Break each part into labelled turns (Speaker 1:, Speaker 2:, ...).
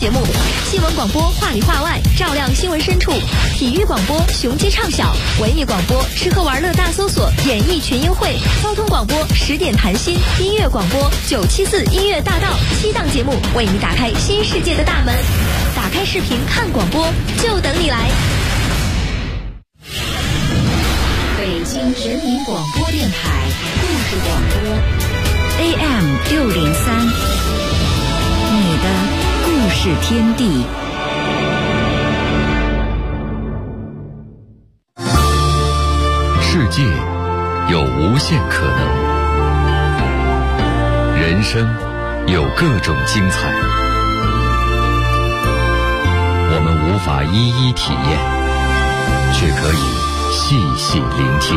Speaker 1: 节目，新闻广播话里话外，照亮新闻深处；体育广播雄鸡唱晓，文艺广播吃喝玩乐大搜索，演艺群英会；交通广播10点谈心，音乐广播974音乐大道，7档节目为你打开新世界的大门。打开视频看广播，就等你来。
Speaker 2: 北京人民广播电台故事广播 AM603，你的故事天地。
Speaker 3: 世界有无限可能，人生有各种精彩，我们无法一一体验，却可以细细聆听，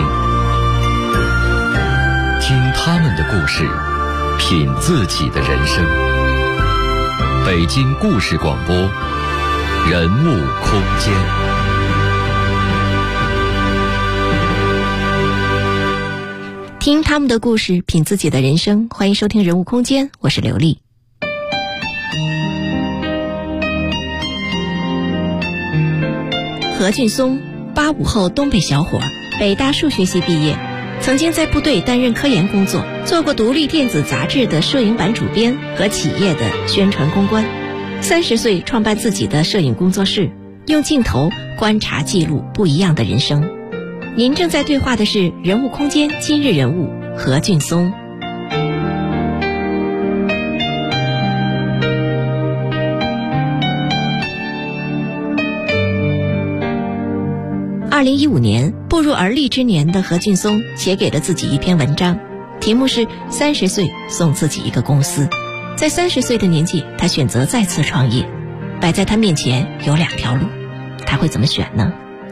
Speaker 3: 听他们的故事，品自己的人生。北京故事广播，人物空间。
Speaker 1: 听他们的故事，品自己的人生。欢迎收听人物空间，我是刘丽。何俊松，85后东北小伙，北大数学系毕业，曾经在部队担任科研工作，做过独立电子杂志的摄影版主编和企业的宣传公关。30岁创办自己的摄影工作室，用镜头观察记录不一样的人生。您正在对话的是人物空间今日人物何俊松。2015年，步入而立之年的何俊松写给了自己一篇文章，题目是30岁送自己一个公司。在30岁的年纪，他选择再次创业，摆在他面前有2条路，他会怎么选呢？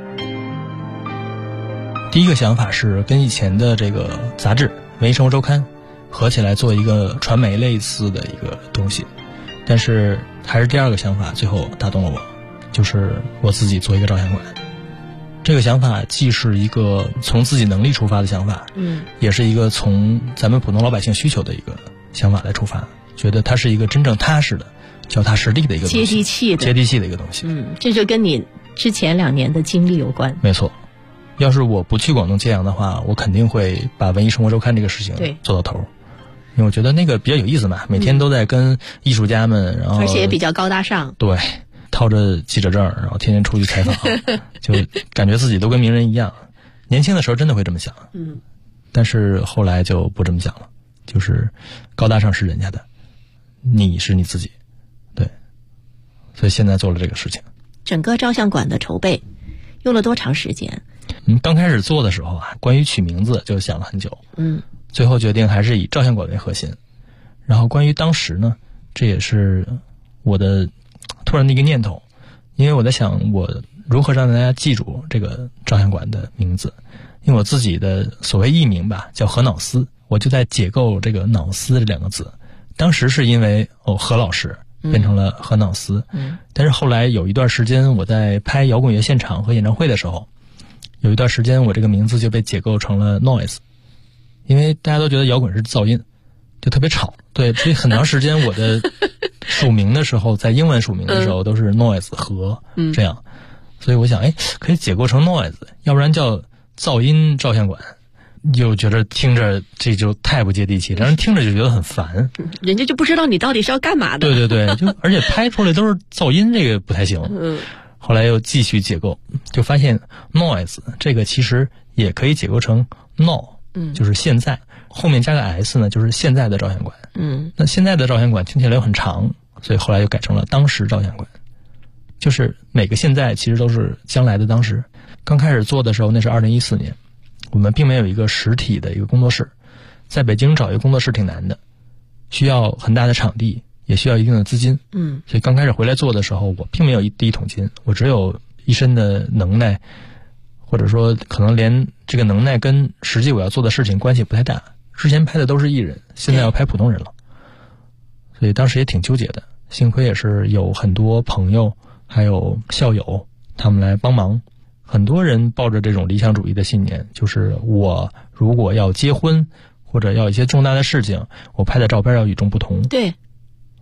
Speaker 4: 第一个想法是跟以前的这个杂志《文艺生活周刊》合起来做一个传媒类似的一个东西，但是还是第二个想法最后打动了我，就是我自己做一个照相馆。这个想法既是一个从自己能力出发的想法，也是一个从咱们普通老百姓需求的一个想法来出发，觉得它是一个真正踏实的、脚踏实地的一个东西，接地气的一个东西。
Speaker 1: 这就跟你之前2年的经历有关。
Speaker 4: 没错，要是我不去广东揭阳的话，我肯定会把文艺生活周刊这个事情做到头，因为我觉得那个比较有意思嘛，每天都在跟艺术家们，然后
Speaker 1: 而且也比较高大上。
Speaker 4: 对，套着记者证，然后天天出去采访，就感觉自己都跟名人一样。年轻的时候真的会这么想，但是后来就不这么想了，就是高大上是人家的，你是你自己，对，所以现在做了这个事情。
Speaker 1: 整个照相馆的筹备用了多长时间？
Speaker 4: 刚开始做的时候啊，关于取名字就想了很久，最后决定还是以照相馆为核心。然后关于当时呢，这也是我的突然的一个念头，因为我在想我如何让大家记住这个照相馆的名字，因为我自己的所谓艺名吧叫何脑思，我就在解构这个脑思这2个字。当时是因为何老师变成了何脑思，但是后来有一段时间我在拍摇滚乐现场和演唱会的时候，有一段时间我这个名字就被解构成了 noise， 因为大家都觉得摇滚是噪音，就特别吵。对，所以很长时间我的署名的时候，在英文署名的时候都是 noise 和这样，所以我想可以解构成 noise， 要不然叫噪音照相馆，又觉得听着这就太不接地气，让人听着就觉得很烦，
Speaker 1: 人家就不知道你到底是要干嘛的。
Speaker 4: 对对对，就而且拍出来都是噪音，这个不太行。后来又继续解构，就发现 noise 这个其实也可以解构成 now，就是现在，后面加个 s 呢，就是现在的照相馆。那现在的照相馆听起来又很长，所以后来又改成了当时照相馆。就是每个现在其实都是将来的当时。刚开始做的时候，那是2014年，我们并没有一个实体的一个工作室，在北京找一个工作室挺难的，需要很大的场地，也需要一定的资金。所以刚开始回来做的时候，我并没有第一桶金，我只有一身的能耐，或者说可能连这个能耐跟实际我要做的事情关系不太大。之前拍的都是艺人，现在要拍普通人了，所以当时也挺纠结的。幸亏也是有很多朋友还有校友他们来帮忙。很多人抱着这种理想主义的信念，就是我如果要结婚或者要一些重大的事情，我拍的照片要与众不同。
Speaker 1: 对，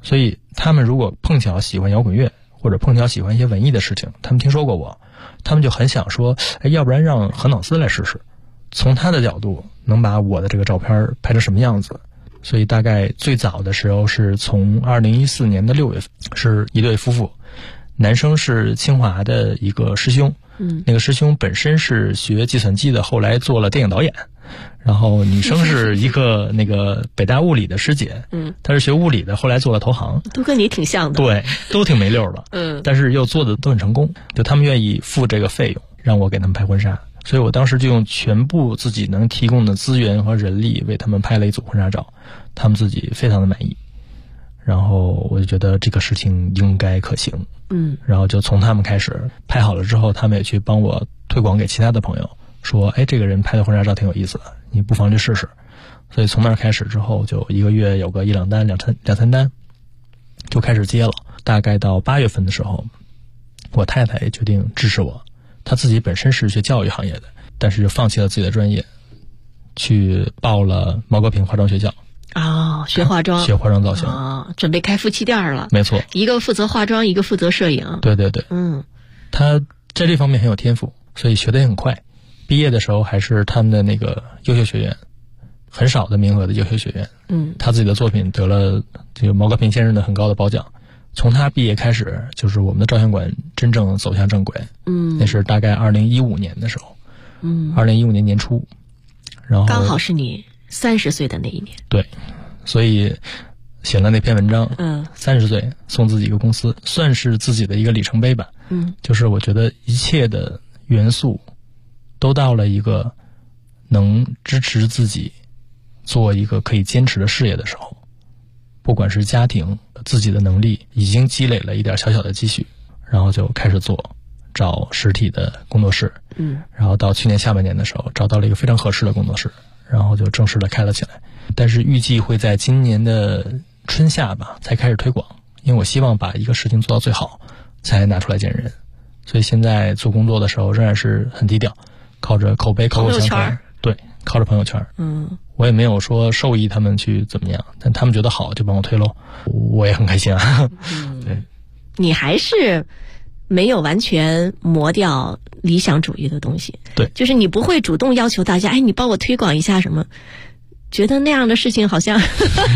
Speaker 4: 所以他们如果碰巧喜欢摇滚乐，或者碰巧喜欢一些文艺的事情，他们听说过我，他们就很想说，要不然让何脑斯来试试，从他的角度能把我的这个照片拍成什么样子。所以大概最早的时候是从2014年的6月份，是一对夫妇，男生是清华的一个师兄，那个师兄本身是学计算机的，后来做了电影导演。然后女生是一个那个北大物理的师姐，她是学物理的，后来做了投行，
Speaker 1: 都跟你挺像的。
Speaker 4: 对，都挺没溜的，但是又做的都很成功，就他们愿意付这个费用让我给他们拍婚纱，所以我当时就用全部自己能提供的资源和人力为他们拍了一组婚纱照，他们自己非常的满意，然后我就觉得这个事情应该可行，然后就从他们开始拍好了之后，他们也去帮我推广给其他的朋友，说这个人拍的婚纱照挺有意思的，你不妨去试试。所以从那儿开始之后，就一个月有个1-2单、两三单就开始接了。大概到8月份的时候，我太太也决定支持我，她自己本身是学教育行业的，但是就放弃了自己的专业，去报了毛戈平化妆学校。
Speaker 1: 学化妆，
Speaker 4: 学化妆造型，
Speaker 1: 准备开夫妻店了。
Speaker 4: 没错，
Speaker 1: 一个负责化妆，一个负责摄影。
Speaker 4: 对对对，他在这方面很有天赋，所以学得也很快。毕业的时候还是他们的那个优秀学院，很少的名额的优秀学院。他自己的作品得了这个毛戈平先生的很高的褒奖。从他毕业开始，就是我们的照相馆真正走向正轨。那是大概2015年的时候。2015年年初，然后
Speaker 1: 刚好是你30岁的那一年。
Speaker 4: 对，所以写了那篇文章。30岁送自己一个公司，算是自己的一个里程碑吧。就是我觉得一切的元素都到了一个能支持自己做一个可以坚持的事业的时候，不管是家庭自己的能力已经积累了一点小小的积蓄，然后就开始做，找实体的工作室。然后到去年下半年的时候找到了一个非常合适的工作室，然后就正式的开了起来。但是预计会在今年的春夏吧才开始推广，因为我希望把一个事情做到最好才拿出来见人。所以现在做工作的时候仍然是很低调，靠着口碑、口口相传。对，靠着朋友圈。我也没有说授意他们去怎么样，但他们觉得好就帮我推喽，我也很开心啊。对，
Speaker 1: 你还是没有完全磨掉理想主义的东西。
Speaker 4: 对，
Speaker 1: 就是你不会主动要求大家，你帮我推广一下什么，觉得那样的事情好像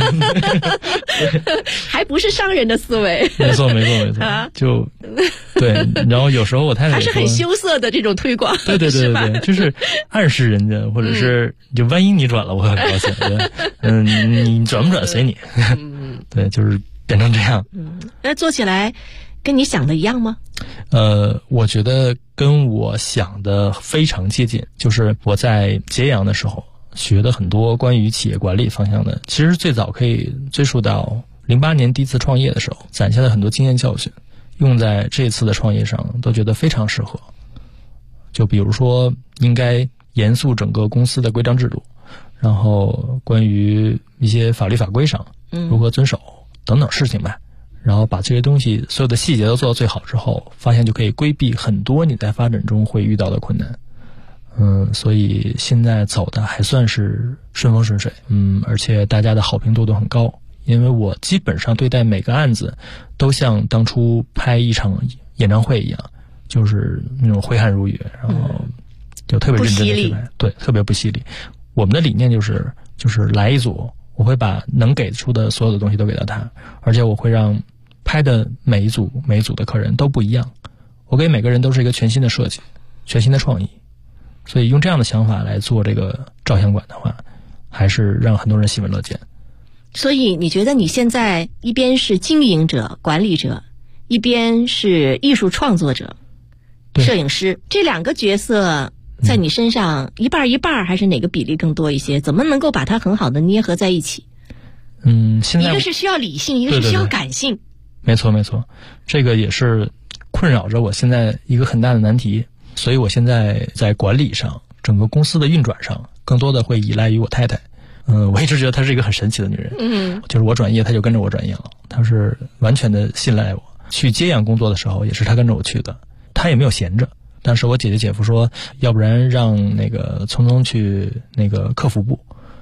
Speaker 1: 还不是商人的思维。
Speaker 4: 没错就对。然后有时候我太太
Speaker 1: 还是很羞涩的这种推广。
Speaker 4: 对，就是暗示人家，或者是就万一你转了我很高兴。你转不转随你。对，就是变成这样。
Speaker 1: 那做起来跟你想的一样吗？
Speaker 4: 我觉得跟我想的非常接近。就是我在揭阳的时候学的很多关于企业管理方向的，其实最早可以追溯到08年第一次创业的时候攒下了很多经验教训，用在这次的创业上都觉得非常适合。就比如说应该严肃整个公司的规章制度，然后关于一些法律法规上如何遵守等等事情吧。然后把这些东西所有的细节都做到最好之后，发现就可以规避很多你在发展中会遇到的困难。所以现在走的还算是顺风顺水。而且大家的好评度都很高，因为我基本上对待每个案子都像当初拍一场演唱会一样，就是那种挥汗如雨，然后就特别认真的去拍。对，特别不犀利。我们的理念就是来一组，我会把能给出的所有的东西都给到他，而且我会让拍的每一组的客人都不一样，我给每个人都是一个全新的设计，全新的创意。所以用这样的想法来做这个照相馆的话，还是让很多人喜闻乐见。
Speaker 1: 所以你觉得你现在一边是经营者、管理者，一边是艺术创作者、摄影师，这两个角色在你身上一半一半，还是哪个比例更多一些？怎么能够把它很好的捏合在一起？
Speaker 4: 现在
Speaker 1: 一个是需要理性，一个是需要感性。
Speaker 4: 没错，这个也是困扰着我现在一个很大的难题。所以我现在在管理上，整个公司的运转上，更多的会依赖于我太太。我一直觉得她是一个很神奇的女人。就是我转业，她就跟着我转业了，她是完全的信赖我。去揭阳工作的时候，也是她跟着我去的，她也没有闲着。当时我姐姐姐夫说，要不然让那个聪聪去那个客服部，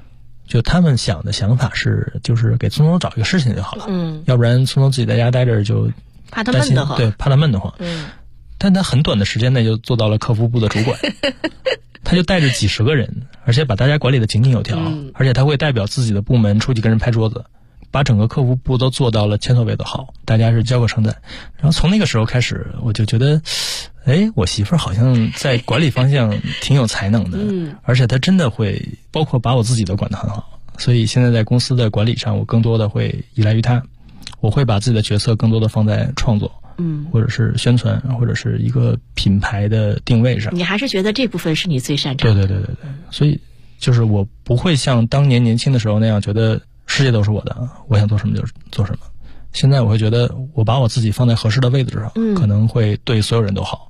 Speaker 4: 就他们想法是，就是给聪聪找一个事情就好了，要不然聪聪自己在家待着就
Speaker 1: 怕他闷得慌，
Speaker 4: 对，怕他闷得慌，但他很短的时间内就做到了客服部的主管，他就带着几十个人，而且把大家管理的井井有条，而且他会代表自己的部门出去跟人拍桌子，把整个客服部都做到了前所未有的好，大家是交口称赞。然后从那个时候开始，我就觉得，我媳妇儿好像在管理方向挺有才能的，而且她真的会，包括把我自己都管得很好。所以现在在公司的管理上，我更多的会依赖于她，我会把自己的角色更多的放在创作，或者是宣传，或者是一个品牌的定位上。
Speaker 1: 你还是觉得这部分是你最擅长的？
Speaker 4: 对。所以就是我不会像当年年轻的时候那样觉得世界都是我的，我想做什么就做什么。现在我会觉得我把我自己放在合适的位置上，可能会对所有人都好。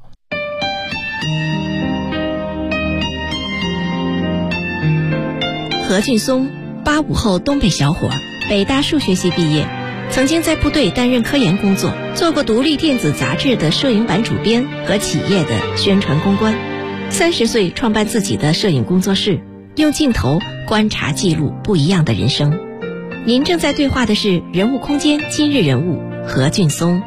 Speaker 1: 何俊松，85后东北小伙，北大数学系毕业，曾经在部队担任科研工作，做过独立电子杂志的摄影版主编和企业的宣传公关。30岁创办自己的摄影工作室，用镜头观察记录不一样的人生。您正在对话的是人物空间今日人物何俊松。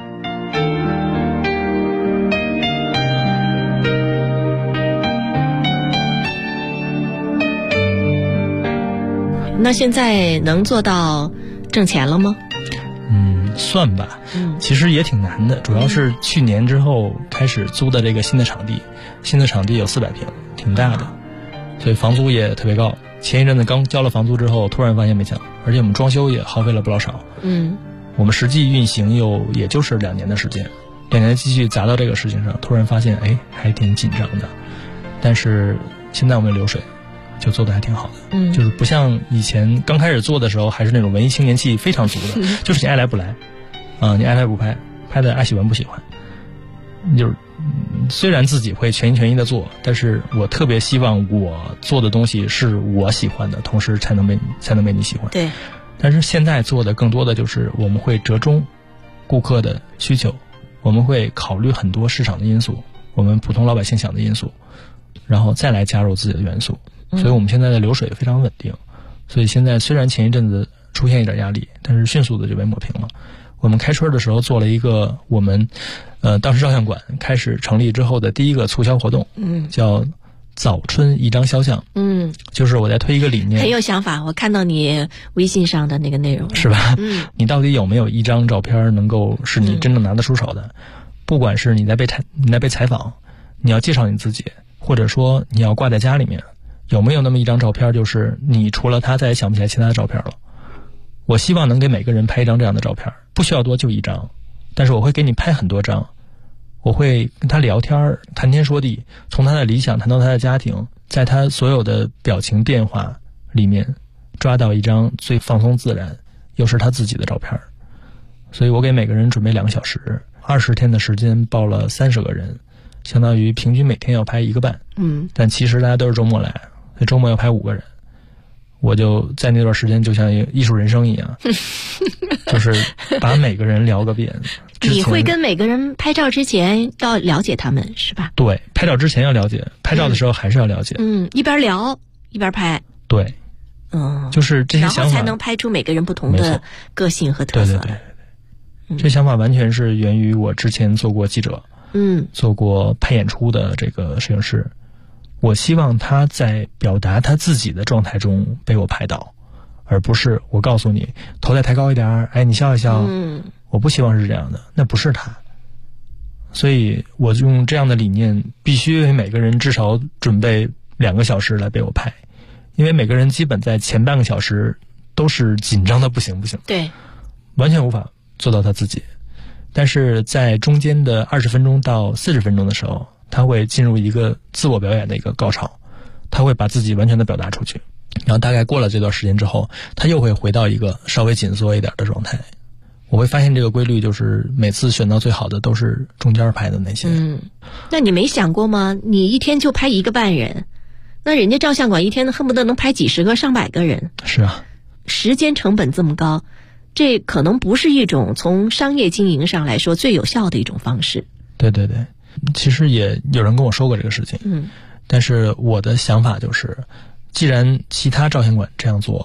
Speaker 1: 那现在能做到挣钱了吗？
Speaker 4: 算吧，其实也挺难的，主要是去年之后开始租的这个新的场地，新的场地有400平，挺大的，所以房租也特别高。前一阵子刚交了房租之后，突然发现没钱，而且我们装修也耗费了不老少。我们实际运行也就是2年的时间，2年继续砸到这个事情上，突然发现还挺紧张的。但是现在我们流水就做得还挺好的，就是不像以前刚开始做的时候，还是那种文艺青年气非常足的，就是你爱来不来，你爱拍不拍，拍的爱喜欢不喜欢，就是虽然自己会全心全意的做，但是我特别希望我做的东西是我喜欢的，同时才能被你喜欢。
Speaker 1: 对。
Speaker 4: 但是现在做的更多的就是我们会折中顾客的需求，我们会考虑很多市场的因素，我们普通老百姓想的因素，然后再来加入自己的元素。所以我们现在的流水非常稳定，所以现在虽然前一阵子出现一点压力，但是迅速的就被抹平了。我们开春的时候做了一个我们当时照相馆开始成立之后的第一个促销活动，叫早春一张肖像，就是我在推一个理念，
Speaker 1: 很有想法。我看到你微信上的那个内容，
Speaker 4: 是吧？你到底有没有一张照片能够是你真正拿得出手的？不管是你在被采访，你要介绍你自己，或者说你要挂在家里面，有没有那么一张照片，就是你除了他再也想不起来其他的照片了？我希望能给每个人拍一张这样的照片，不需要多，就1张，但是我会给你拍很多张，我会跟他聊天，谈天说地，从他的理想谈到他的家庭，在他所有的表情变化里面抓到一张最放松自然又是他自己的照片。所以我给每个人准备2个小时，20天的时间报了30个人，相当于平均每天要拍1个半。但其实大家都是周末来，所以周末要拍5个人。我就在那段时间就像一个艺术人生一样，就是把每个人聊个遍。
Speaker 1: 你会跟每个人拍照之前要了解他们，是吧？
Speaker 4: 对，拍照之前要了解，拍照的时候还是要了解。
Speaker 1: 一边聊一边拍。
Speaker 4: 对，就是这些想法，
Speaker 1: 然后才能拍出每个人不同的个性和特色。
Speaker 4: 对，这想法完全是源于我之前做过记者，做过拍演出的这个摄影师。我希望他在表达他自己的状态中被我拍到，而不是我告诉你头再抬高一点，你笑一笑。我不希望是这样的，那不是他。所以我用这样的理念，必须为每个人至少准备2个小时来被我拍，因为每个人基本在前半个小时都是紧张的不行，
Speaker 1: 对，
Speaker 4: 完全无法做到他自己。但是在中间的20分钟到40分钟的时候，他会进入一个自我表演的一个高潮，他会把自己完全的表达出去，然后大概过了这段时间之后，他又会回到一个稍微紧缩一点的状态。我会发现这个规律，就是每次选到最好的都是中间拍的那些。
Speaker 1: 那你没想过吗？你一天就拍1个半人，那人家照相馆一天恨不得能拍几十个上百个人。
Speaker 4: 是啊，
Speaker 1: 时间成本这么高，这可能不是一种从商业经营上来说最有效的一种方式。
Speaker 4: 对，其实也有人跟我说过这个事情，但是我的想法就是，既然其他照相馆这样做，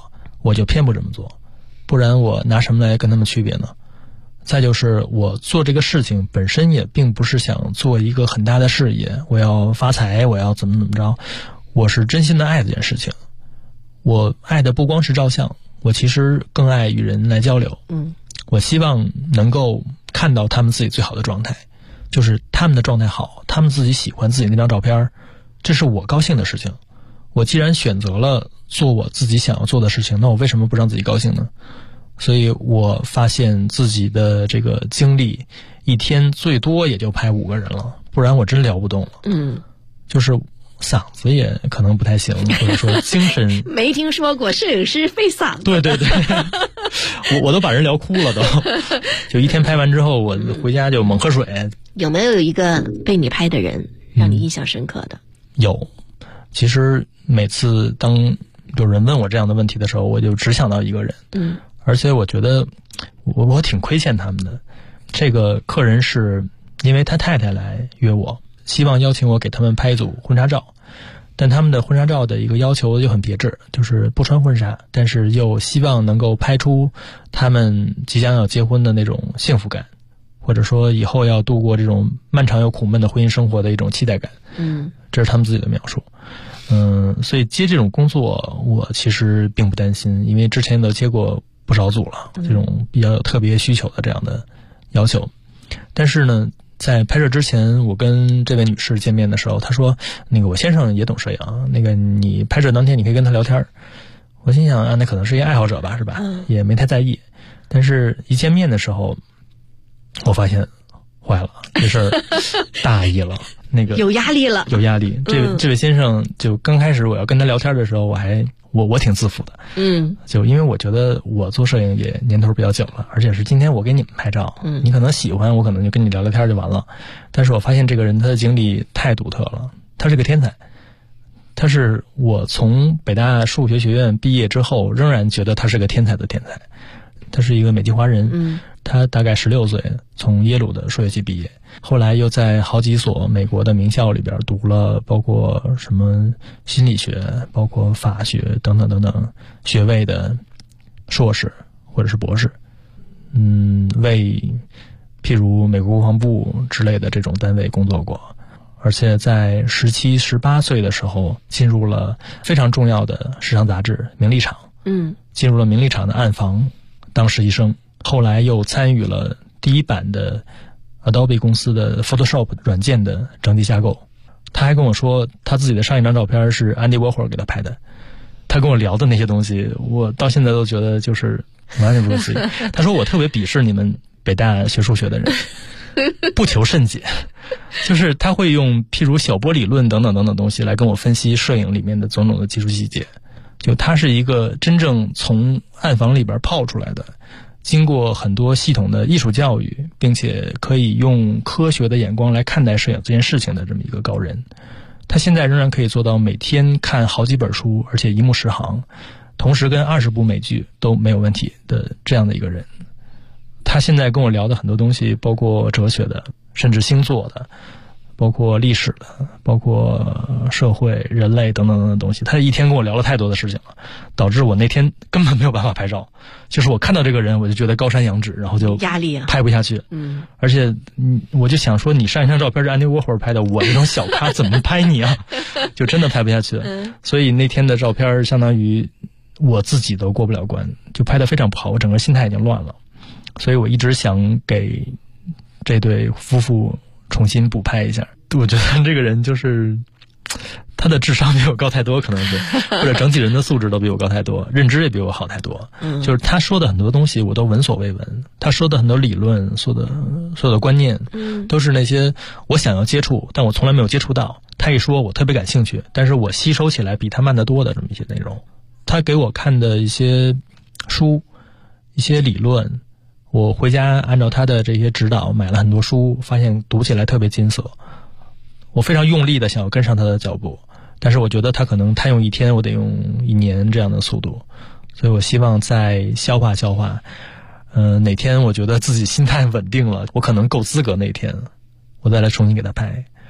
Speaker 4: 我就偏不这么做，不然我拿什么来跟他们区别呢？再就是我做这个事情本身也并不是想做一个很大的事业，我要发财，我要怎么着，我是真心的爱这件事情。我爱的不光是照相，我其实更爱与人来交流。我希望能够看到他们自己最好的状态，就是他们的状态好，他们自己喜欢自己那张照片，这是我高兴的事情。我既然选择了做我自己想要做的事情，那我为什么不让自己高兴呢？所以我发现自己的这个精力一天最多也就拍5个人了，不然我真聊不动了。就是嗓子也可能不太行，或者说精神
Speaker 1: 没听说过摄影师费嗓子。
Speaker 4: 对对对，我都把人聊哭了都。就一天拍完之后，我回家就猛喝水。
Speaker 1: 有没有一个被你拍的人让你印象深刻的？
Speaker 4: 有。其实每次当有人问我这样的问题的时候，我就只想到一个人。而且我觉得我挺亏欠他们的。这个客人是因为他太太来约我，希望邀请我给他们拍一组婚纱照，但他们的婚纱照的一个要求就很别致，就是不穿婚纱，但是又希望能够拍出他们即将要结婚的那种幸福感，或者说以后要度过这种漫长又苦闷的婚姻生活的一种期待感。这是他们自己的描述。所以接这种工作我其实并不担心，因为之前都接过不少组了，这种比较有特别需求的这样的要求。但是呢，在拍摄之前，我跟这位女士见面的时候，她说那个我先生也懂摄影，那个你拍摄当天你可以跟他聊天。我心想啊，那可能是一个爱好者吧，是吧？也没太在意。但是一见面的时候，我发现坏了，这事儿大意了。那个
Speaker 1: 有压力了，
Speaker 4: 有压力。这位先生就刚开始我要跟他聊天的时候，我挺自负的。就因为我觉得我做摄影也年头比较久了，而且是今天我给你们拍照，你可能喜欢，我可能就跟你聊聊天就完了。但是我发现这个人他的经历太独特了，他是个天才。他是我从北大数学学院毕业之后仍然觉得他是个天才的天才。他是一个美籍华人，他大概16岁从耶鲁的数学系毕业，后来又在好几所美国的名校里边读了包括什么心理学，包括法学等等等等学位的硕士或者是博士。为譬如美国国防部之类的这种单位工作过，而且在17、18岁的时候进入了非常重要的时尚杂志《名利场》，进入了名利场的暗房当实习生，后来又参与了第一版的 Adobe 公司的 Photoshop 软件的整体架构。他还跟我说他自己的上一张照片是 Andy Warhol 给他拍的。他跟我聊的那些东西我到现在都觉得就是完全不可思议。他说我特别鄙视你们北大学数学的人，不求甚解，就是他会用譬如小波理论等等等等东西来跟我分析摄影里面的种种的技术细节。就他是一个真正从暗房里边泡出来的，经过很多系统的艺术教育，并且可以用科学的眼光来看待摄影这件事情的这么一个高人。他现在仍然可以做到每天看好几本书，而且一目十行，同时跟20部美剧都没有问题的这样的一个人。他现在跟我聊的很多东西，包括哲学的，甚至星座的，包括历史的，包括社会、人类等等等等东西。他一天跟我聊了太多的事情了，导致我那天根本没有办法拍照。就是我看到这个人，我就觉得高山仰止，然后就
Speaker 1: 压力啊，
Speaker 4: 拍不下去。而且我就想说，你上一张照片是Andy Warhol拍的，我这种小咖怎么拍你啊？就真的拍不下去。所以那天的照片相当于我自己都过不了关，就拍得非常不好，我整个心态已经乱了。所以我一直想给这对夫妇重新补拍一下。我觉得这个人就是他的智商比我高太多，可能是或者整体人的素质都比我高太多，认知也比我好太多。就是他说的很多东西我都闻所未闻，他说的很多理论，所有的观念，都是那些我想要接触但我从来没有接触到，他一说我特别感兴趣，但是我吸收起来比他慢得多的这么一些内容。他给我看的一些书，一些理论，我回家按照他的这些指导买了很多书，发现读起来特别金色。我非常用力的想要跟上他的脚步，但是我觉得他可能他用1天，我得用1年这样的速度。所以我希望再消化消化，哪天我觉得自己心态稳定了，我可能够资格那天，我再来重新给他拍。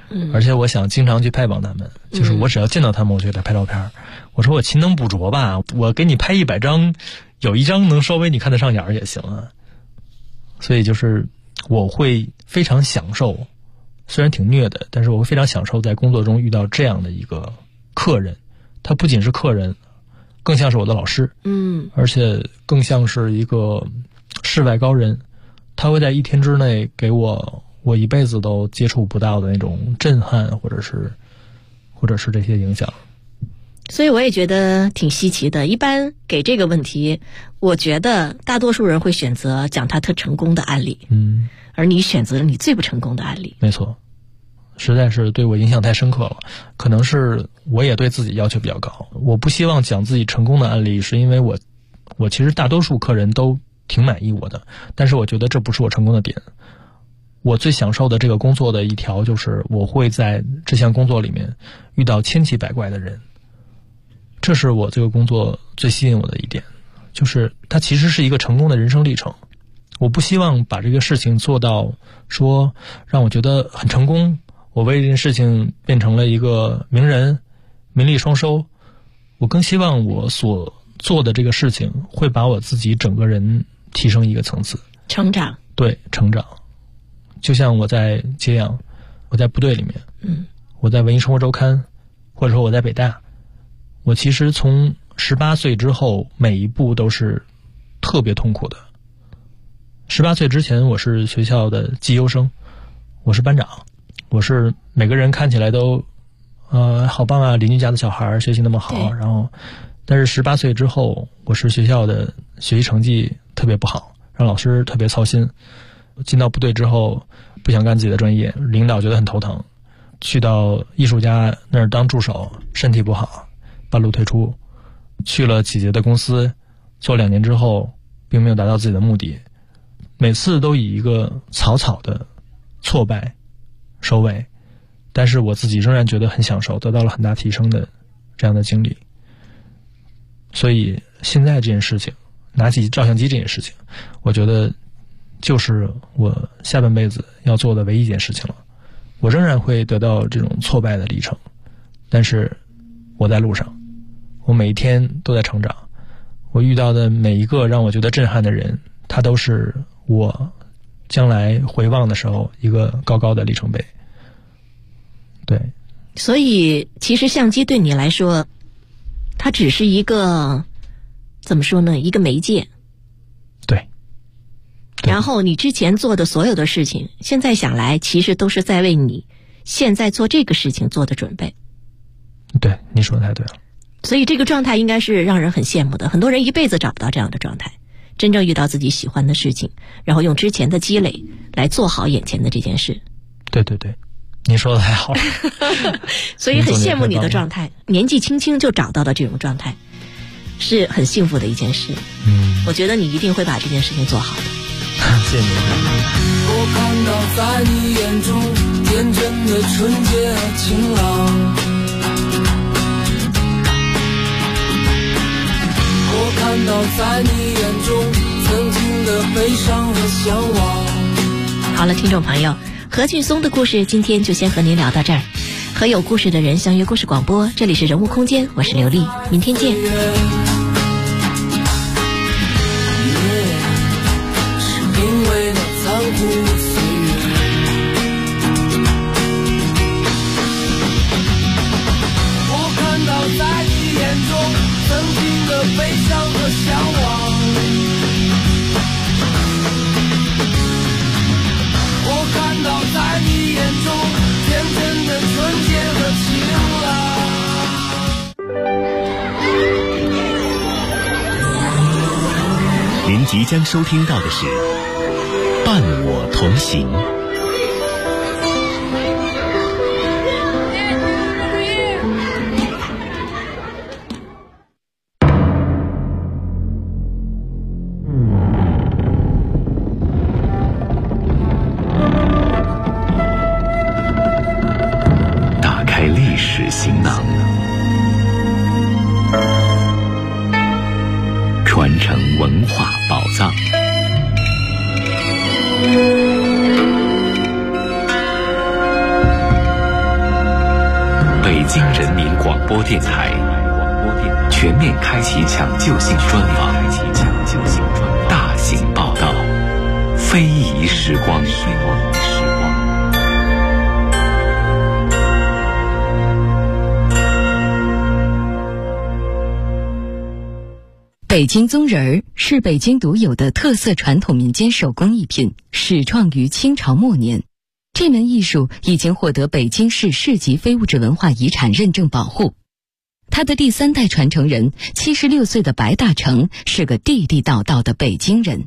Speaker 4: 而且我想经常去拜访他们，就是我只要见到他们，我就给他拍照片。我说我勤能补拙吧，我给你拍100张，有1张能稍微你看得上眼也行啊。所以就是我会非常享受，虽然挺虐的，但是我会非常享受在工作中遇到这样的一个客人。他不仅是客人，更像是我的老师，而且更像是一个世外高人。他会在1天之内给我一辈子都接触不到的那种震撼，或者是这些影响。
Speaker 1: 所以我也觉得挺稀奇的。一般给这个问题，我觉得大多数人会选择讲他特成功的案例，而你选择了你最不成功的案例。
Speaker 4: 没错，实在是对我影响太深刻了。可能是我也对自己要求比较高，我不希望讲自己成功的案例，是因为我其实大多数客人都挺满意我的，但是我觉得这不是我成功的点。我最享受的这个工作的一条就是我会在这项工作里面遇到千奇百怪的人，这是我这个工作最吸引我的一点，就是它其实是一个成功的人生历程。我不希望把这个事情做到说让我觉得很成功，我为这件事情变成了一个名人，名利双收。我更希望我所做的这个事情会把我自己整个人提升一个层次，
Speaker 1: 成长。
Speaker 4: 对，成长。就像我在接养，我在部队里面，我在文艺生活周刊，或者说我在北大，我其实从18岁之后每一步都是特别痛苦的。18岁之前我是学校的绩优生，我是班长，我是每个人看起来都好棒啊，邻居家的小孩学习那么好，然后但是18岁之后我是学校的学习成绩特别不好，让老师特别操心。进到部队之后不想干自己的专业，领导觉得很头疼，去到艺术家那儿当助手，身体不好，半路退出，去了几节的公司，做2年之后并没有达到自己的目的，每次都以一个草草的挫败收尾，但是我自己仍然觉得很享受，得到了很大提升的这样的经历。所以现在这件事情，拿起照相机这件事情，我觉得就是我下半辈子要做的唯一一件事情了。我仍然会得到这种挫败的历程，但是我在路上，我每一天都在成长。我遇到的每一个让我觉得震撼的人，他都是我将来回望的时候一个高高的里程碑。对，
Speaker 1: 所以其实相机对你来说，它只是一个怎么说呢，一个媒介。
Speaker 4: 对。
Speaker 1: 然后你之前做的所有的事情，现在想来其实都是在为你现在做这个事情做的准备。
Speaker 4: 对，你说的太对了。
Speaker 1: 所以这个状态应该是让人很羡慕的，很多人一辈子找不到这样的状态，真正遇到自己喜欢的事情，然后用之前的积累来做好眼前的这件事。
Speaker 4: 对对对，你说的太好了。
Speaker 1: 所以很羡慕你的状态，年纪轻轻就找到了这种状态，是很幸福的一件事。我觉得你一定会把这件事情做好的。
Speaker 4: 谢谢你。
Speaker 5: 我看到在你眼中天真的纯洁和晴朗，我看到在你眼中曾经的悲伤和向往。
Speaker 1: 好了，听众朋友，何劲松的故事今天就先和您聊到这儿。和有故事的人相约故事广播，这里是人物空间，我是刘丽，明天见。
Speaker 5: 我看到在你眼中曾经的悲伤和向往，我看到在你眼中天真的纯洁和晴
Speaker 3: 朗。您即将收听到的是伴我同行。打开历史行囊，传承文化宝藏。 京人民广播电台全面开启抢救性专访，大型报道，非遗时光。
Speaker 6: 北京宗人儿是北京独有的特色传统民间手工艺品，始创于清朝末年。这门艺术已经获得北京市市级非物质文化遗产认证保护。他的第3代传承人76岁的白大成是个地地道道的北京人。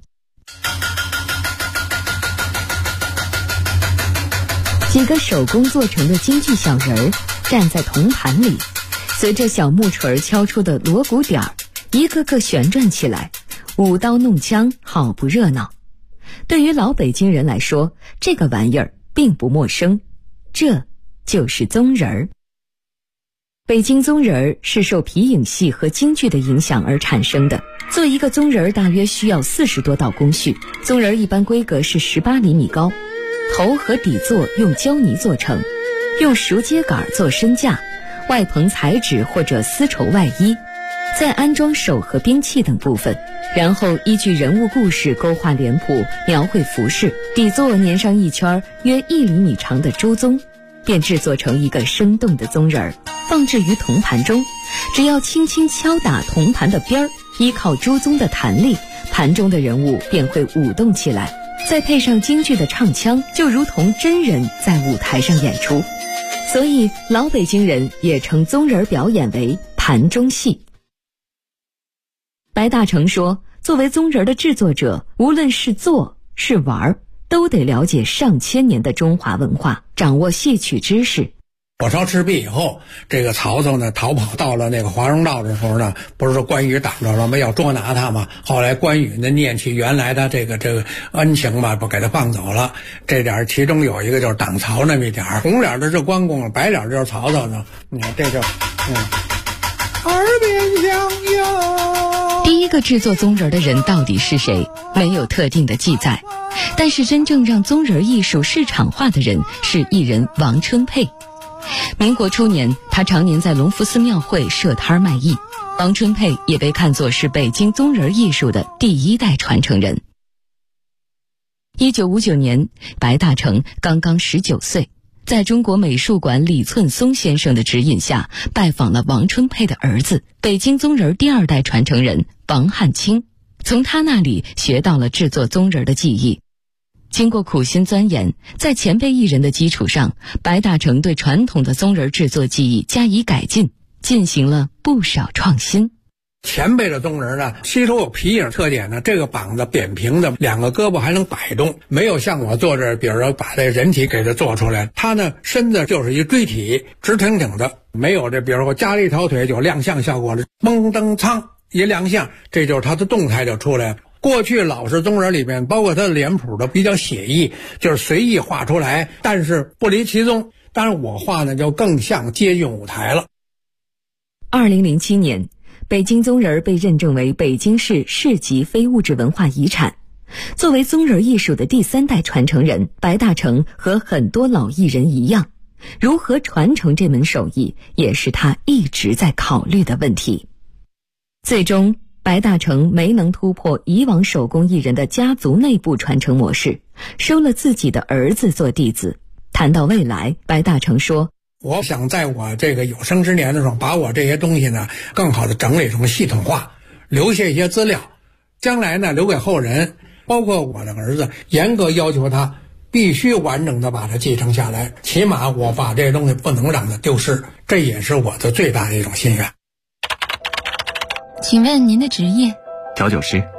Speaker 6: 几个手工做成的京剧小人儿站在铜盘里，随着小木锤敲出的锣鼓点儿，一个个旋转起来，舞刀弄枪，好不热闹。对于老北京人来说，这个玩意儿并不陌生，这就是宗人儿。北京宗人儿是受皮影戏和京剧的影响而产生的。做一个宗人儿大约需要40多道工序，宗人儿一般规格是18厘米高，头和底座用胶泥做成，用熟秸秆做身架，外棚彩纸或者丝绸外衣，再安装手和兵器等部分，然后依据人物故事勾画脸谱，描绘服饰，底座粘上一圈约1厘米长的朱宗，便制作成一个生动的宗人儿，放置于铜盘中。只要轻轻敲打铜盘的边儿，依靠朱宗的弹力，盘中的人物便会舞动起来，再配上京剧的唱腔，就如同真人在舞台上演出。所以老北京人也称宗人表演为盘中戏。白大成说，作为宗人的制作者，无论是做是玩，都得了解上千年的中华文化，掌握戏曲知识。
Speaker 7: 火烧赤壁以后，这个曹操呢逃跑到了那个华容道的时候呢，不是说关羽挡着了吗？要捉拿他嘛。后来关羽呢念起原来的这个恩情嘛，不给他放走了。这点其中有一个就是挡曹那么一点，红脸的是关公，白脸就是曹操呢。你看这就耳边响应。
Speaker 6: 第一个制作宗人的人到底是谁，没有特定的记载，但是真正让宗人艺术市场化的人是艺人王春佩。民国初年，他常年在隆福寺庙会设摊卖艺。王春佩也被看作是北京宗人艺术的第1代传承人。1959年，白大成刚刚19岁，在中国美术馆李寸松先生的指引下，拜访了王春佩的儿子，北京宗人第2代传承人王汉卿，从他那里学到了制作宗人的技艺。经过苦心钻研，在前辈艺人的基础上，白大成对传统的宗人制作技艺加以改进，进行了不少创新。
Speaker 7: 前辈的宗人呢，吸收有皮影特点呢，这个膀子扁平的，2个胳膊还能摆动，没有像我做这，比如说把这人体给它做出来，他呢身子就是一锥体，直挺挺的，没有这比如说加了一条腿就亮相效果了，蹦蹬苍一亮相，这就是他的动态就出来了。过去老式宗人里面，包括他的脸谱的比较写意，就是随意画出来，但是不离其宗。当然我画呢就更像接近舞台了。
Speaker 6: 2007年，北京宗人被认证为北京市市级非物质文化遗产。作为宗人艺术的第3代传承人，白大成和很多老艺人一样，如何传承这门手艺，也是他一直在考虑的问题。最终白大成没能突破以往手工艺人的家族内部传承模式，收了自己的儿子做弟子。谈到未来，白大成说，
Speaker 7: 我想在我这个有生之年的时候，把我这些东西呢更好的整理成系统化，留下一些资料，将来呢留给后人，包括我的儿子，严格要求他必须完整的把它继承下来，起码我把这些东西不能让它丢失，这也是我的最大的一种心愿。
Speaker 6: 请问您的职业？
Speaker 3: 调酒师。